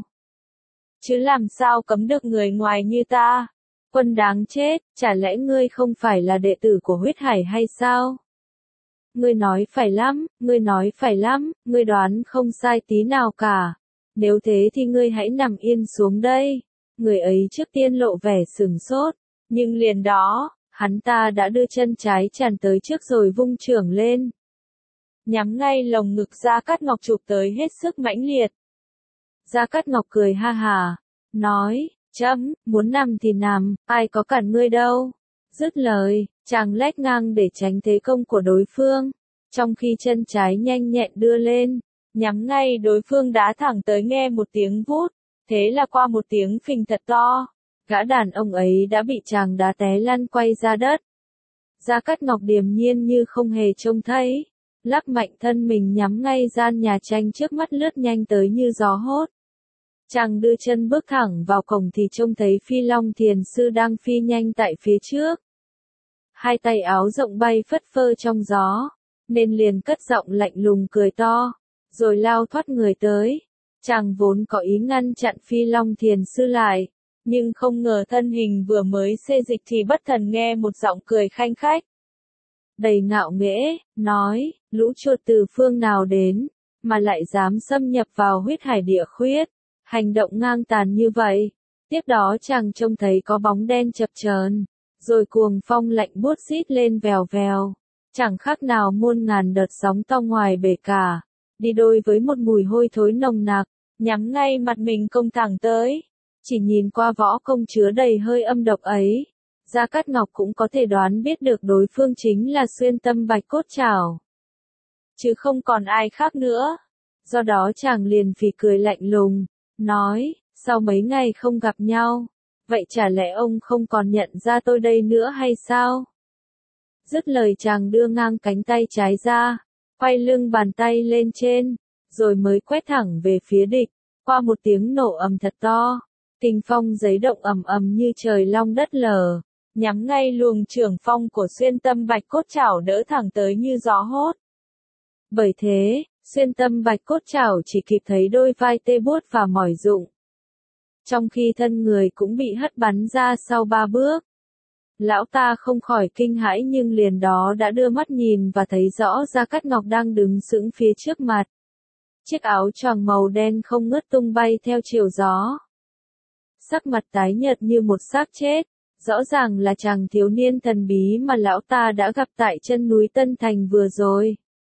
Chứ làm sao cấm được người ngoài như ta? Quân đáng chết, chả lẽ ngươi không phải là đệ tử của huyết hải hay sao? Ngươi nói phải lắm, ngươi nói phải lắm, ngươi đoán không sai tí nào cả. Nếu thế thì ngươi hãy nằm yên xuống đây. Người ấy trước tiên lộ vẻ sửng sốt, nhưng liền đó, hắn ta đã đưa chân trái tràn tới trước rồi vung chưởng lên. Nhắm ngay lồng ngực Gia Cát Ngọc chụp tới hết sức mãnh liệt. Gia Cát Ngọc cười ha hà, nói: Chấm, muốn nằm thì nằm, ai có cản ngươi đâu. Dứt lời, chàng lách ngang để tránh thế công của đối phương, trong khi chân trái nhanh nhẹn đưa lên, nhắm ngay đối phương đá thẳng tới nghe một tiếng vút, thế là qua một tiếng phình thật to, gã đàn ông ấy đã bị chàng đá té lăn quay ra đất. Gia Cát Ngọc điềm nhiên như không hề trông thấy, lắc mạnh thân mình nhắm ngay gian nhà tranh trước mắt lướt nhanh tới như gió hốt. Chàng đưa chân bước thẳng vào cổng thì trông thấy Phi Long Thiền Sư đang phi nhanh tại phía trước. Hai tay áo rộng bay phất phơ trong gió, nên liền cất giọng lạnh lùng cười to, rồi lao thoát người tới. Chàng vốn có ý ngăn chặn Phi Long Thiền Sư lại, nhưng không ngờ thân hình vừa mới xê dịch thì bất thần nghe một giọng cười khanh khách. Đầy ngạo nghễ, nói: Lũ chuột từ phương nào đến, mà lại dám xâm nhập vào huyết hải địa khuyết, hành động ngang tàn như vậy. Tiếp đó chàng trông thấy có bóng đen chập chờn, rồi cuồng phong lạnh buốt rít lên vèo vèo, chẳng khác nào muôn ngàn đợt sóng to ngoài bể cả, đi đôi với một mùi hôi thối nồng nặc, nhắm ngay mặt mình công thẳng tới. Chỉ nhìn qua võ công chứa đầy hơi âm độc ấy, Gia Cát Ngọc cũng có thể đoán biết được đối phương chính là Xuyên Tâm Bạch Cốt Trảo, chứ không còn ai khác nữa. Do đó chàng liền phì cười lạnh lùng, nói, sau mấy ngày không gặp nhau, vậy chả lẽ ông không còn nhận ra tôi đây nữa hay sao? Dứt lời chàng đưa ngang cánh tay trái ra, quay lưng bàn tay lên trên, rồi mới quét thẳng về phía địch, qua một tiếng nổ ầm thật to, kinh phong giấy động ầm ầm như trời long đất lở, nhắm ngay luồng trưởng phong của Xuyên Tâm Bạch Cốt Trảo đỡ thẳng tới như gió hốt. Bởi thế, Xuyên Tâm Bạch Cốt Trảo chỉ kịp thấy đôi vai tê buốt và mỏi rụng, trong khi thân người cũng bị hất bắn ra sau 3 bước. Lão ta không khỏi kinh hãi nhưng liền đó đã đưa mắt nhìn và thấy rõ Gia Cát Ngọc đang đứng sững phía trước mặt. Chiếc áo choàng màu đen không ngớt tung bay theo chiều gió. Sắc mặt tái nhợt như một xác chết, rõ ràng là chàng thiếu niên thần bí mà lão ta đã gặp tại chân núi Tân Thành vừa rồi.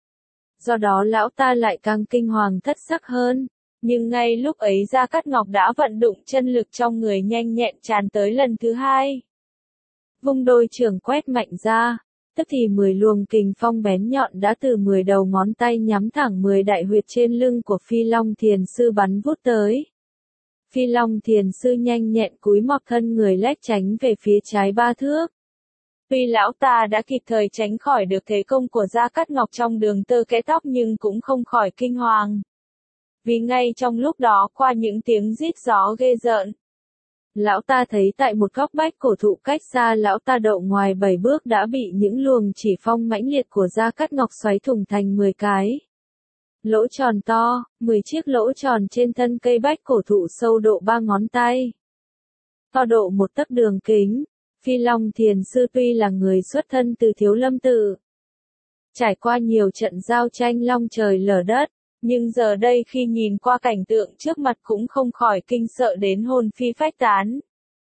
Do đó lão ta lại càng kinh hoàng thất sắc hơn. Nhưng ngay lúc ấy Gia Cát Ngọc đã vận dụng chân lực trong người nhanh nhẹn tràn tới lần thứ hai. Vung đôi chưởng quét mạnh ra, tức thì 10 luồng kình phong bén nhọn đã từ 10 đầu ngón tay nhắm thẳng 10 đại huyệt trên lưng của Phi Long Thiền Sư bắn vút tới. Phi Long Thiền Sư nhanh nhẹn cúi mọc thân người lách tránh về phía trái 3 thước. Tuy lão ta đã kịp thời tránh khỏi được thế công của Gia Cát Ngọc trong đường tơ kẽ tóc nhưng cũng không khỏi kinh hoàng. Vì ngay trong lúc đó qua những tiếng rít gió ghê rợn, lão ta thấy tại một góc bách cổ thụ cách xa lão ta độ ngoài 7 bước đã bị những luồng chỉ phong mãnh liệt của Gia Cát Ngọc xoáy thủng thành 10 cái lỗ tròn to, 10 chiếc lỗ tròn trên thân cây bách cổ thụ sâu độ 3 ngón tay, to độ 1 tấc đường kính. Phi Long Thiền Sư tuy là người xuất thân từ Thiếu Lâm Tự, trải qua nhiều trận giao tranh long trời lở đất, nhưng giờ đây khi nhìn qua cảnh tượng trước mặt cũng không khỏi kinh sợ đến hồn phi phách tán.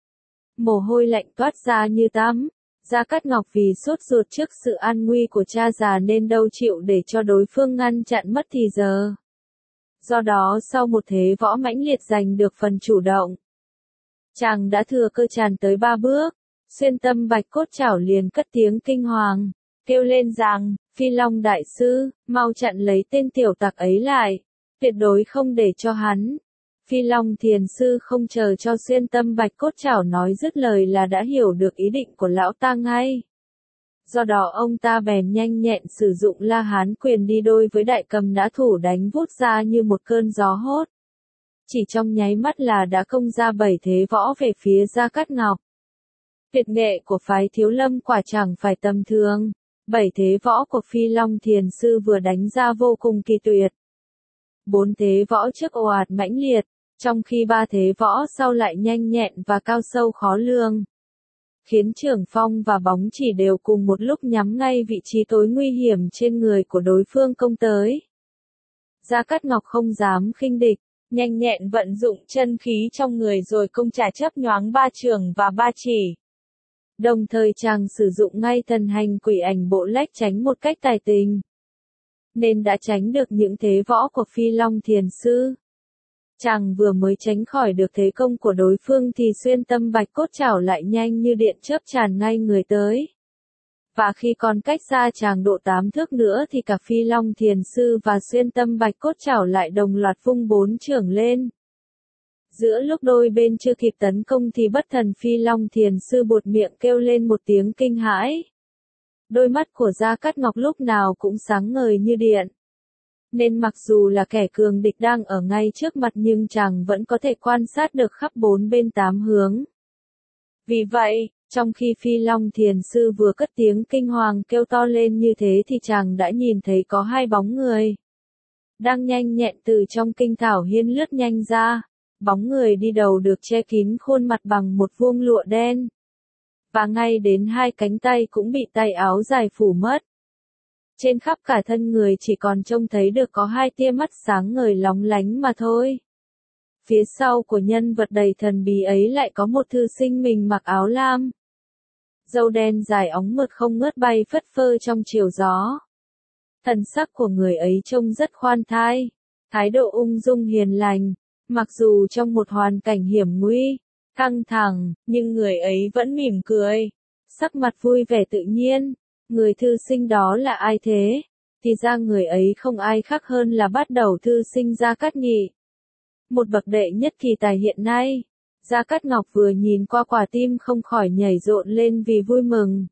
Mồ hôi lạnh toát ra như tắm. Gia Cát Ngọc vì sốt ruột trước sự an nguy của cha già nên đâu chịu để cho đối phương ngăn chặn mất thì giờ. Do đó sau một thế võ mãnh liệt giành được phần chủ động, chàng đã thừa cơ tràn tới 3 bước, Xuyên Tâm Bạch Cốt Trảo liền cất tiếng kinh hoàng, kêu lên rằng, Phi Long Đại Sư, mau chặn lấy tên tiểu tặc ấy lại, tuyệt đối không để cho hắn. Phi Long Thiền Sư không chờ cho Xuyên Tâm Bạch Cốt Trảo nói dứt lời là đã hiểu được ý định của lão ta ngay. Do đó ông ta bèn nhanh nhẹn sử dụng La Hán quyền đi đôi với đại cầm đã thủ đánh vút ra như một cơn gió hốt. Chỉ trong nháy mắt là đã công ra 7 thế võ về phía Gia Cát Ngọc. Tuyệt nghệ của phái Thiếu Lâm quả chẳng phải tầm thường. 7 thế võ của Phi Long Thiền Sư vừa đánh ra vô cùng kỳ tuyệt. 4 thế võ trước ồ ạt mãnh liệt, trong khi 3 thế võ sau lại nhanh nhẹn và cao sâu khó lường, khiến trưởng phong và bóng chỉ đều cùng một lúc nhắm ngay vị trí tối nguy hiểm trên người của đối phương công tới. Gia Cát Ngọc không dám khinh địch, nhanh nhẹn vận dụng chân khí trong người rồi công trả chớp nhoáng 3 chưởng và 3 chỉ. Đồng thời chàng sử dụng ngay thần hành quỷ ảnh bộ lách tránh một cách tài tình, nên đã tránh được những thế võ của Phi Long Thiền Sư. Chàng vừa mới tránh khỏi được thế công của đối phương thì Xuyên Tâm Bạch Cốt Trảo lại nhanh như điện chớp tràn ngay người tới. Và khi còn cách xa chàng độ 8 thước nữa thì cả Phi Long Thiền Sư và Xuyên Tâm Bạch Cốt Trảo lại đồng loạt vung 4 chưởng lên. Giữa lúc đôi bên chưa kịp tấn công thì bất thần Phi Long Thiền Sư buột miệng kêu lên một tiếng kinh hãi. Đôi mắt của Gia Cát Ngọc lúc nào cũng sáng ngời như điện. Nên mặc dù là kẻ cường địch đang ở ngay trước mặt nhưng chàng vẫn có thể quan sát được khắp 4 bên 8 hướng. Vì vậy, trong khi Phi Long Thiền Sư vừa cất tiếng kinh hoàng kêu to lên như thế thì chàng đã nhìn thấy có 2 bóng người đang nhanh nhẹn từ trong kinh thảo hiên lướt nhanh ra. Bóng người đi đầu được che kín khuôn mặt bằng một vuông lụa đen. Và ngay đến 2 cánh tay cũng bị tay áo dài phủ mất. Trên khắp cả thân người chỉ còn trông thấy được có 2 tia mắt sáng ngời lóng lánh mà thôi. Phía sau của nhân vật đầy thần bí ấy lại có một thư sinh mình mặc áo lam. Râu đen dài óng mượt không ngớt bay phất phơ trong chiều gió. Thần sắc của người ấy trông rất khoan thai, thái độ ung dung hiền lành. Mặc dù trong một hoàn cảnh hiểm nguy, căng thẳng, nhưng người ấy vẫn mỉm cười, sắc mặt vui vẻ tự nhiên. Người thư sinh đó là ai thế? Thì ra người ấy không ai khác hơn là Bát Đầu thư sinh Gia Cát Nghị. Một bậc đệ nhất kỳ tài hiện nay. Gia Cát Ngọc vừa nhìn qua quả tim không khỏi nhảy rộn lên vì vui mừng.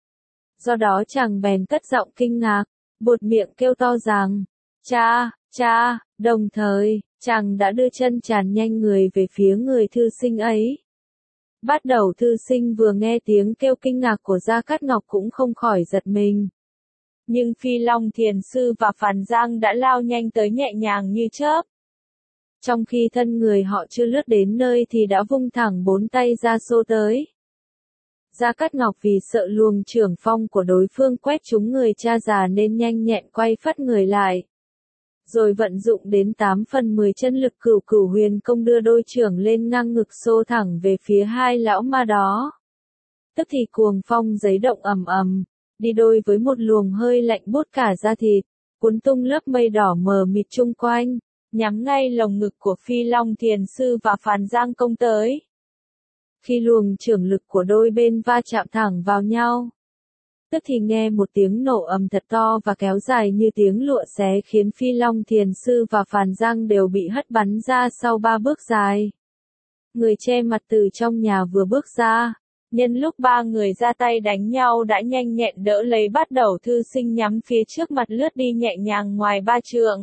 Do đó chàng bèn cất giọng kinh ngạc, buột miệng kêu to rằng, cha, cha, đồng thời, chàng đã đưa chân tràn nhanh người về phía người thư sinh ấy. Bát Đầu thư sinh vừa nghe tiếng kêu kinh ngạc của Gia Cát Ngọc cũng không khỏi giật mình. Nhưng Phi Long Thiền Sư và Phàn Giang đã lao nhanh tới nhẹ nhàng như chớp. Trong khi thân người họ chưa lướt đến nơi thì đã vung thẳng 4 tay ra xô tới. Gia Cát Ngọc vì sợ luồng trưởng phong của đối phương quét trúng người cha già nên nhanh nhẹn quay phắt người lại. Rồi vận dụng đến 8 phần 10 chân lực Cửu Cửu Huyền Công đưa đôi trưởng lên ngang ngực xô thẳng về phía hai lão ma đó. Tức thì cuồng phong giấy động ầm ầm, đi đôi với một luồng hơi lạnh buốt cả da thịt, cuốn tung lớp mây đỏ mờ mịt chung quanh, nhắm ngay lồng ngực của Phi Long Thiền Sư và Phàn Giang công tới. Khi luồng trưởng lực của đôi bên va chạm thẳng vào nhau, tức thì nghe một tiếng nổ ầm thật to và kéo dài như tiếng lụa xé khiến Phi Long Thiền Sư và Phàn Giang đều bị hất bắn ra sau 3 bước dài. Người che mặt từ trong nhà vừa bước ra, nhân lúc 3 người ra tay đánh nhau đã nhanh nhẹn đỡ lấy Bát Đầu thư sinh nhắm phía trước mặt lướt đi nhẹ nhàng ngoài 3 trượng.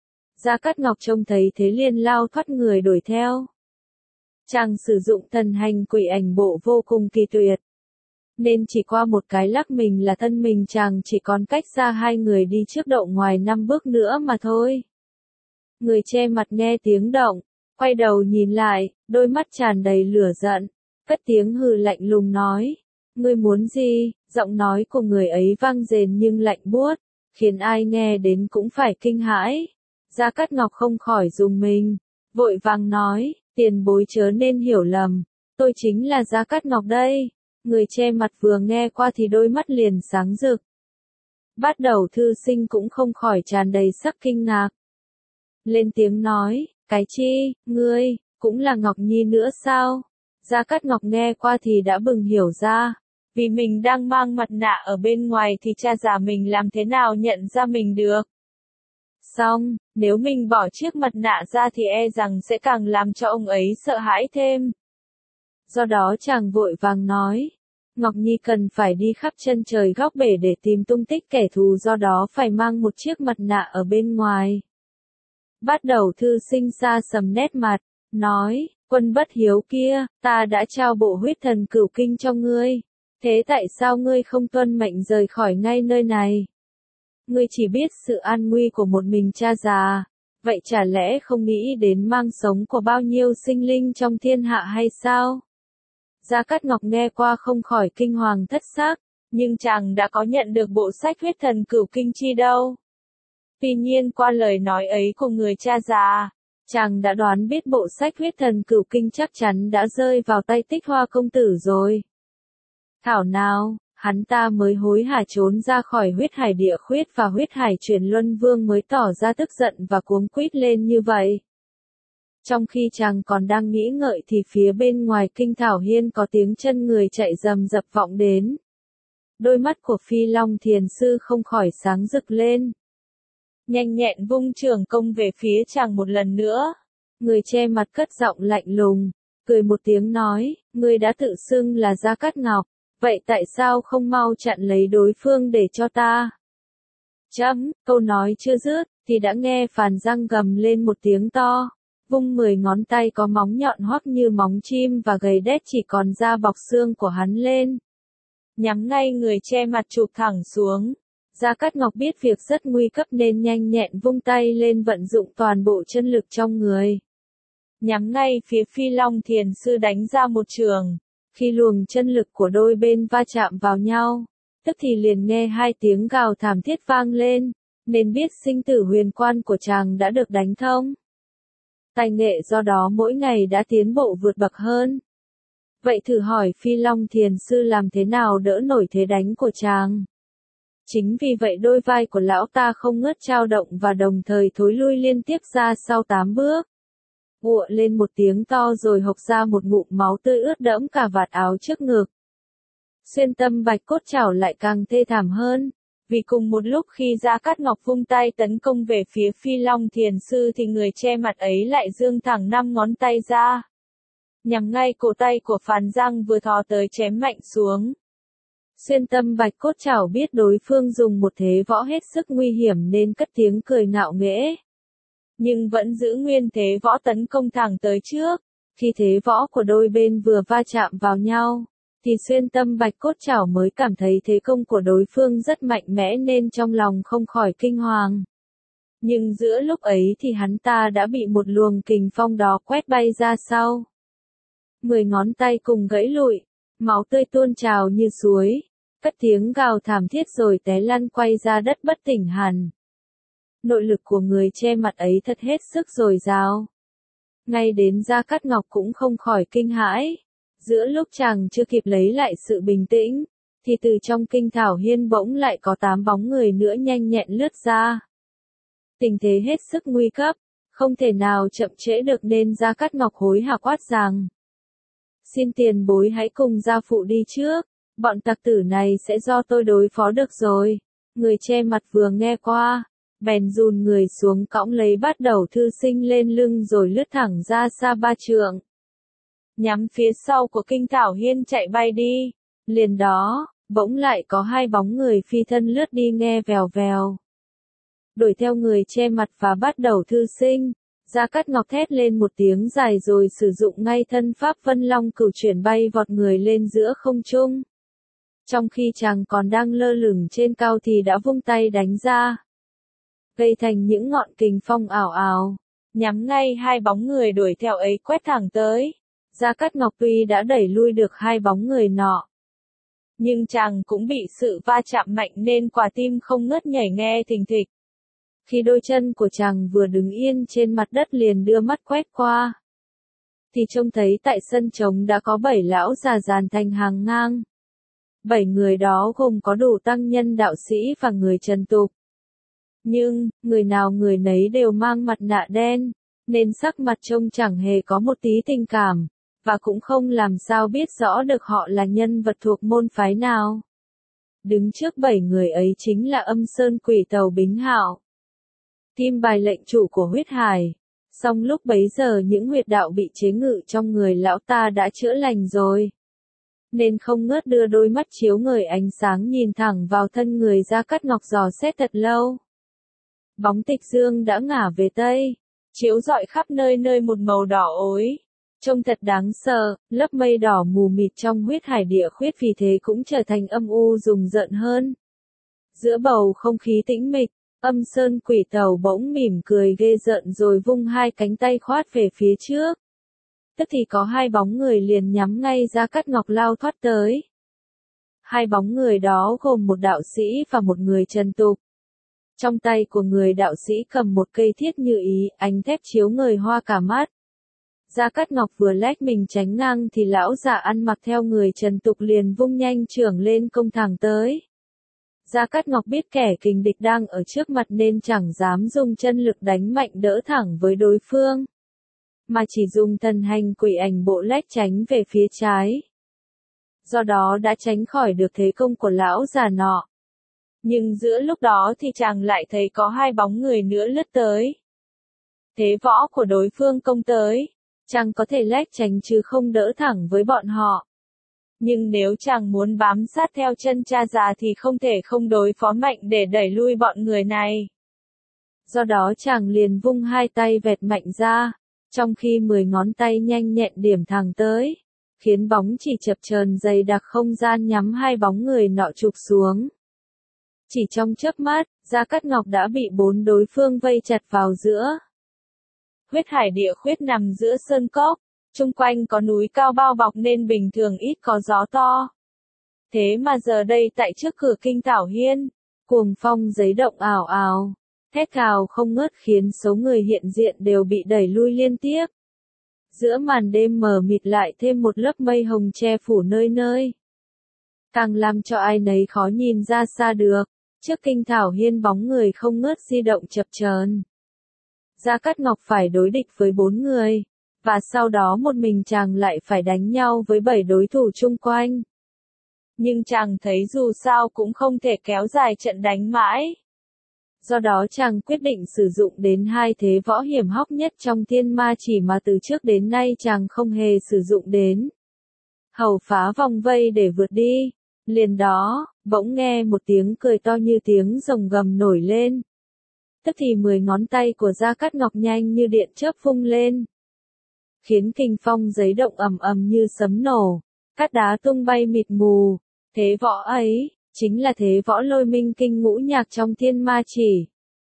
Gia Cát Ngọc trông thấy thế liền lao thoát người đuổi theo. Chàng sử dụng thần hành quỷ ảnh bộ vô cùng kỳ tuyệt. Nên chỉ qua một cái lắc mình là thân mình chàng chỉ còn cách xa 2 người đi trước độ ngoài 5 bước nữa mà thôi. Người che mặt nghe tiếng động, quay đầu nhìn lại, đôi mắt tràn đầy lửa giận, cất tiếng hừ lạnh lùng nói, ngươi muốn gì? Giọng nói của người ấy vang dền nhưng lạnh buốt, khiến ai nghe đến cũng phải kinh hãi. Gia Cát Ngọc không khỏi rùng mình, vội vàng nói, tiền bối chớ nên hiểu lầm, tôi chính là Gia Cát Ngọc đây. Người che mặt vừa nghe qua thì đôi mắt liền sáng rực. Bát Đầu thư sinh cũng không khỏi tràn đầy sắc kinh ngạc. Lên tiếng nói, cái chi, ngươi, cũng là Ngọc Nhi nữa sao? Gia Cát Ngọc nghe qua thì đã bừng hiểu ra. Vì mình đang mang mặt nạ ở bên ngoài thì cha già mình làm thế nào nhận ra mình được? Xong, nếu mình bỏ chiếc mặt nạ ra thì e rằng sẽ càng làm cho ông ấy sợ hãi thêm. Do đó chàng vội vàng nói, Ngọc Nhi cần phải đi khắp chân trời góc bể để tìm tung tích kẻ thù, do đó phải mang một chiếc mặt nạ ở bên ngoài. Bát Đầu thư sinh xa sầm nét mặt, nói, quân bất hiếu kia, ta đã trao bộ huyết thần cửu kinh cho ngươi. Thế tại sao ngươi không tuân mệnh rời khỏi ngay nơi này? Ngươi chỉ biết sự an nguy của một mình cha già, vậy chả lẽ không nghĩ đến mang sống của bao nhiêu sinh linh trong thiên hạ hay sao? Gia Cát Ngọc nghe qua không khỏi kinh hoàng thất xác, nhưng chàng đã có nhận được bộ sách huyết thần cửu kinh chi đâu. Tuy nhiên qua lời nói ấy của người cha già, chàng đã đoán biết bộ sách huyết thần cửu kinh chắc chắn đã rơi vào tay Tích Hoa công tử rồi. Thảo nào, hắn ta mới hối hả trốn ra khỏi huyết hải địa khuyết và huyết hải chuyển luân vương mới tỏ ra tức giận và cuống quýt lên như vậy. Trong khi chàng còn đang nghĩ ngợi thì phía bên ngoài kinh thảo hiên có tiếng chân người chạy rầm rập vọng đến. Đôi mắt của Phi Long Thiền Sư không khỏi sáng rực lên. Nhanh nhẹn vung trường công về phía chàng một lần nữa. Người che mặt cất giọng lạnh lùng, cười một tiếng nói, ngươi đã tự xưng là Gia Cát Ngọc, vậy tại sao không mau chặn lấy đối phương để cho ta? Câu nói chưa dứt, thì đã nghe Phàn Giang gầm lên một tiếng to. Vung 10 ngón tay có móng nhọn hoắt như móng chim và gầy đét chỉ còn da bọc xương của hắn lên. Nhắm ngay người che mặt chụp thẳng xuống. Gia Cát Ngọc biết việc rất nguy cấp nên nhanh nhẹn vung tay lên vận dụng toàn bộ chân lực trong người. Nhắm ngay phía Phi Long Thiền Sư đánh ra một trường. Khi luồng chân lực của đôi bên va chạm vào nhau, tức thì liền nghe 2 tiếng gào thảm thiết vang lên, nên biết sinh tử huyền quan của chàng đã được đánh thông. Tài nghệ do đó mỗi ngày đã tiến bộ vượt bậc hơn. Vậy thử hỏi Phi Long Thiền Sư làm thế nào đỡ nổi thế đánh của chàng? Chính vì vậy đôi vai của lão ta không ngớt dao động và đồng thời thối lui liên tiếp ra sau 8 bước. Ụa lên một tiếng to rồi hộc ra một ngụm máu tươi ướt đẫm cả vạt áo trước ngực. Xuyên tâm bạch cốt chảo lại càng thê thảm hơn. Vì cùng một lúc khi Gia Cát Ngọc vung tay tấn công về phía Phi Long Thiền Sư thì người che mặt ấy lại giương thẳng 5 ngón tay ra. Nhằm ngay cổ tay của Phàn Giang vừa thò tới chém mạnh xuống. Xuyên tâm bạch cốt chảo biết đối phương dùng một thế võ hết sức nguy hiểm nên cất tiếng cười ngạo nghễ. Nhưng vẫn giữ nguyên thế võ tấn công thẳng tới trước. Khi thế võ của đôi bên vừa va chạm vào nhau, thì xuyên tâm bạch cốt chảo mới cảm thấy thế công của đối phương rất mạnh mẽ nên trong lòng không khỏi kinh hoàng. Nhưng giữa lúc ấy thì hắn ta đã bị một luồng kình phong đó quét bay ra sau. 10 ngón tay cùng gãy lụi, máu tươi tuôn trào như suối, cất tiếng gào thảm thiết rồi té lăn quay ra đất bất tỉnh hẳn. Nội lực của người che mặt ấy thật hết sức dồi dào. Ngay đến Gia Cát Ngọc cũng không khỏi kinh hãi. Giữa lúc chàng chưa kịp lấy lại sự bình tĩnh, thì từ trong kinh thảo hiên bỗng lại có 8 bóng người nữa nhanh nhẹn lướt ra. Tình thế hết sức nguy cấp, không thể nào chậm trễ được nên Gia Cát Ngọc hối hả quát rằng: Xin tiền bối hãy cùng gia phụ đi trước, bọn tặc tử này sẽ do tôi đối phó được rồi. Người che mặt vừa nghe qua, bèn dùn người xuống cõng lấy bát đầu thư sinh lên lưng rồi lướt thẳng ra xa 3 trượng. Nhắm phía sau của kinh thảo hiên chạy bay đi. Liền đó, bỗng lại có 2 bóng người phi thân lướt đi nghe vèo vèo. Đuổi theo người che mặt và bắt đầu thư sinh. Gia Cát Ngọc thét lên một tiếng dài rồi sử dụng ngay thân pháp Vân Long Cửu chuyển bay vọt người lên giữa không trung. Trong khi chàng còn đang lơ lửng trên cao thì đã vung tay đánh ra, gây thành những ngọn kình phong ảo ảo, nhắm ngay 2 bóng người đuổi theo ấy quét thẳng tới. Gia Cát Ngọc tuy đã đẩy lui được 2 bóng người nọ, nhưng chàng cũng bị sự va chạm mạnh nên quả tim không ngớt nhảy nghe thình thịch. Khi đôi chân của chàng vừa đứng yên trên mặt đất liền đưa mắt quét qua, thì trông thấy tại sân trống đã có 7 lão già dàn thành hàng ngang. 7 người đó gồm có đủ tăng nhân đạo sĩ và người trần tục. Nhưng, người nào người nấy đều mang mặt nạ đen, nên sắc mặt trông chẳng hề có một tí tình cảm, và cũng không làm sao biết rõ được họ là nhân vật thuộc môn phái nào. Đứng trước 7 người ấy chính là Âm Sơn Quỷ Tàu Bính Hạo, kim bài lệnh chủ của huyết hải. Song lúc bấy giờ những huyệt đạo bị chế ngự trong người lão ta đã chữa lành rồi, nên không ngớt đưa đôi mắt chiếu ngời ánh sáng nhìn thẳng vào thân người Gia Cát Ngọc dò xét thật lâu. Bóng tịch dương đã ngả về tây, chiếu rọi khắp nơi nơi một màu đỏ ối, trông thật đáng sợ. Lớp mây đỏ mù mịt trong huyết hải địa khuyết vì thế cũng trở thành âm u rùng rợn hơn. Giữa bầu không khí tĩnh mịch, Âm Sơn Quỷ Tàu bỗng mỉm cười ghê rợn rồi vung 2 cánh tay khoát về phía trước. Tức thì có 2 bóng người liền nhắm ngay Gia Cát Ngọc lao thoát tới. 2 bóng người đó gồm một đạo sĩ và một người trần tục. Trong tay của người đạo sĩ cầm một cây thiết như ý, ánh thép chiếu ngời hoa cả mắt. Gia Cát Ngọc vừa lách mình tránh ngang thì lão già ăn mặc theo người trần tục liền vung nhanh chưởng lên công thẳng tới. Gia Cát Ngọc biết kẻ kình địch đang ở trước mặt nên chẳng dám dùng chân lực đánh mạnh đỡ thẳng với đối phương, mà chỉ dùng thần hành quỷ ảnh bộ lách tránh về phía trái. Do đó đã tránh khỏi được thế công của lão già nọ. Nhưng giữa lúc đó thì chàng lại thấy có 2 bóng người nữa lướt tới. Thế võ của đối phương công tới, chàng có thể lách tránh chứ không đỡ thẳng với bọn họ. Nhưng nếu chàng muốn bám sát theo chân cha già thì không thể không đối phó mạnh để đẩy lui bọn người này. Do đó chàng liền vung 2 tay vẹt mạnh ra, trong khi 10 ngón tay nhanh nhẹn điểm thẳng tới, khiến bóng chỉ chập chờn dày đặc không gian nhắm 2 bóng người nọ chụp xuống. Chỉ trong chớp mắt, Gia Cát Ngọc đã bị 4 đối phương vây chặt vào giữa. Huyết hải địa khuyết nằm giữa sơn cốc, chung quanh có núi cao bao bọc nên bình thường ít có gió to. Thế mà giờ đây tại trước cửa kinh thảo hiên, cuồng phong giấy động ảo ảo, thét gào không ngớt khiến số người hiện diện đều bị đẩy lui liên tiếp. Giữa màn đêm mờ mịt lại thêm một lớp mây hồng che phủ nơi nơi, càng làm cho ai nấy khó nhìn ra xa được. Trước kinh thảo hiên bóng người không ngớt di động chập chờn. Gia Cát Ngọc phải đối địch với 4 người, và sau đó một mình chàng lại phải đánh nhau với 7 đối thủ chung quanh. Nhưng chàng thấy dù sao cũng không thể kéo dài trận đánh mãi. Do đó chàng quyết định sử dụng đến hai thế võ hiểm hóc nhất trong thiên ma chỉ mà từ trước đến nay chàng không hề sử dụng đến. Hầu phá vòng vây để vượt đi. Liền đó, bỗng nghe một tiếng cười to như tiếng rồng gầm nổi lên. Tức thì 10 ngón tay của Gia Cát Ngọc nhanh như điện chớp vung lên. Khiến kình phong giấy động ầm ầm như sấm nổ, cát đá tung bay mịt mù. Thế võ ấy, chính là thế võ lôi minh kinh ngũ nhạc trong thiên ma chỉ.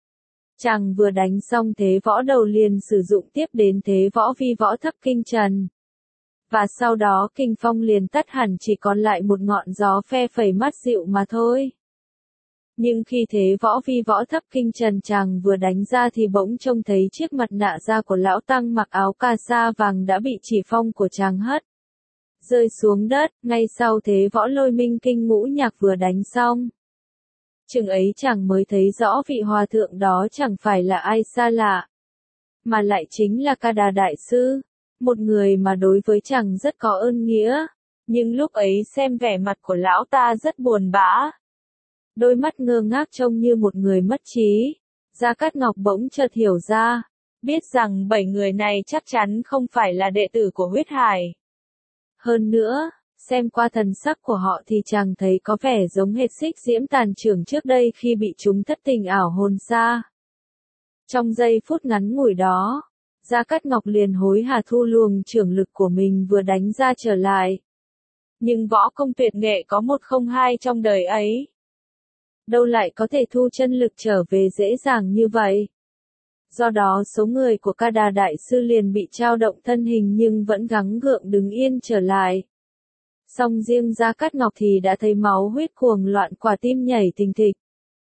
Chàng vừa đánh xong thế võ đầu liền sử dụng tiếp đến thế võ vi võ thấp kinh trần. Và sau đó kình phong liền tắt hẳn, chỉ còn lại một ngọn gió phe phẩy mát dịu mà thôi. Nhưng khi thế võ vi võ thấp kinh trần chàng vừa đánh ra thì bỗng trông thấy chiếc mặt nạ da của lão tăng mặc áo cà sa vàng đã bị chỉ phong của chàng hất rơi xuống đất, ngay sau thế võ lôi minh kinh ngũ nhạc vừa đánh xong. Chừng ấy chàng mới thấy rõ vị hòa thượng đó chẳng phải là ai xa lạ, mà lại chính là Ca Đà Đại Sư, một người mà đối với chàng rất có ơn nghĩa. Nhưng lúc ấy xem vẻ mặt của lão ta rất buồn bã. Đôi mắt ngơ ngác trông như một người mất trí. Gia Cát Ngọc bỗng chợt hiểu ra, biết rằng 7 người này chắc chắn không phải là đệ tử của huyết hải. Hơn nữa, xem qua thần sắc của họ thì chàng thấy có vẻ giống hệt Xích Diễm Tàn Trưởng trước đây khi bị chúng thất tình ảo hồn xa. Trong giây phút ngắn ngủi đó, Gia Cát Ngọc liền hối hả thu luồng trưởng lực của mình vừa đánh ra trở lại. Nhưng võ công tuyệt nghệ có 102 trong đời ấy. Đâu lại có thể thu chân lực trở về dễ dàng như vậy. Do đó số người của Ca Đà Đại Sư liền bị trao động thân hình nhưng vẫn gắng gượng đứng yên trở lại. Song riêng Gia Cát Ngọc thì đã thấy máu huyết cuồng loạn, quả tim nhảy thình thịch.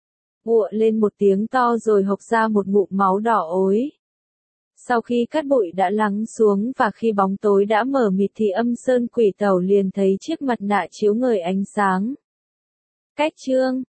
Ụa lên một tiếng to rồi hộc ra một ngụm máu đỏ ối. Sau khi cát bụi đã lắng xuống và khi bóng tối đã mở mịt thì Âm Sơn Quỷ Tẩu liền thấy chiếc mặt nạ chiếu ngời ánh sáng. Cách chương